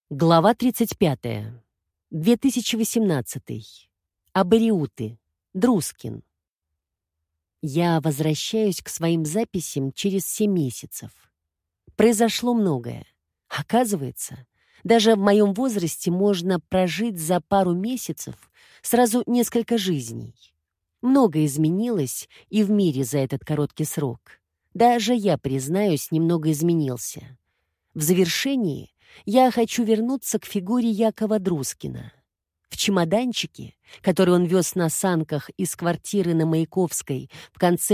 Глава 35. 2018. Абориуты. Друскин. Я возвращаюсь к своим записям через 7 месяцев. Произошло многое. Оказывается, даже в моем возрасте можно прожить за пару месяцев сразу несколько жизней. Многое изменилось и в мире за этот короткий срок. Даже я, признаюсь, немного изменился. В завершении я хочу вернуться к фигуре Якова Друскина. В чемоданчике, который он вез на санках из квартиры на Маяковской в конце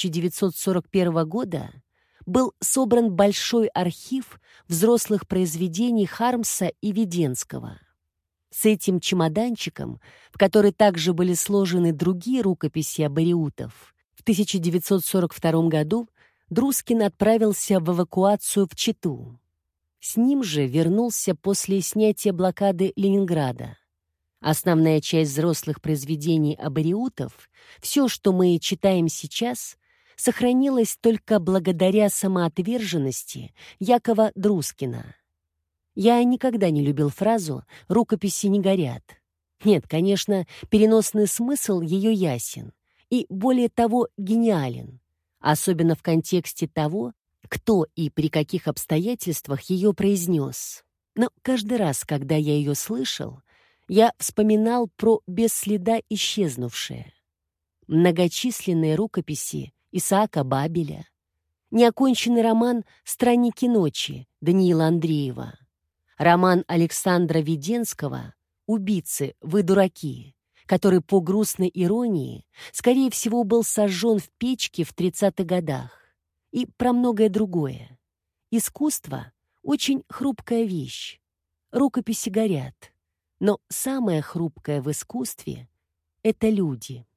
1941 года, был собран большой архив взрослых произведений Хармса и Веденского. С этим чемоданчиком, в который также были сложены другие рукописи абориутов, в 1942 году Друскин отправился в эвакуацию в Читу. С ним же вернулся после снятия блокады Ленинграда. Основная часть взрослых произведений абориутов, все, что мы читаем сейчас, сохранилось только благодаря самоотверженности Якова Друскина. Я никогда не любил фразу «рукописи не горят». Нет, конечно, переносный смысл ее ясен и, более того, гениален, особенно в контексте того, кто и при каких обстоятельствах ее произнес. Но каждый раз, когда я ее слышал, я вспоминал про без следа исчезнувшее. Многочисленные рукописи Исаака Бабеля, неоконченный роман «Странники ночи» Даниила Андреева, роман Александра Веденского «Убийцы, вы дураки», который по грустной иронии, скорее всего, был сожжен в печке в 30-х годах, и про многое другое. Искусство — очень хрупкая вещь. Рукописи горят. Но самое хрупкое в искусстве — это люди.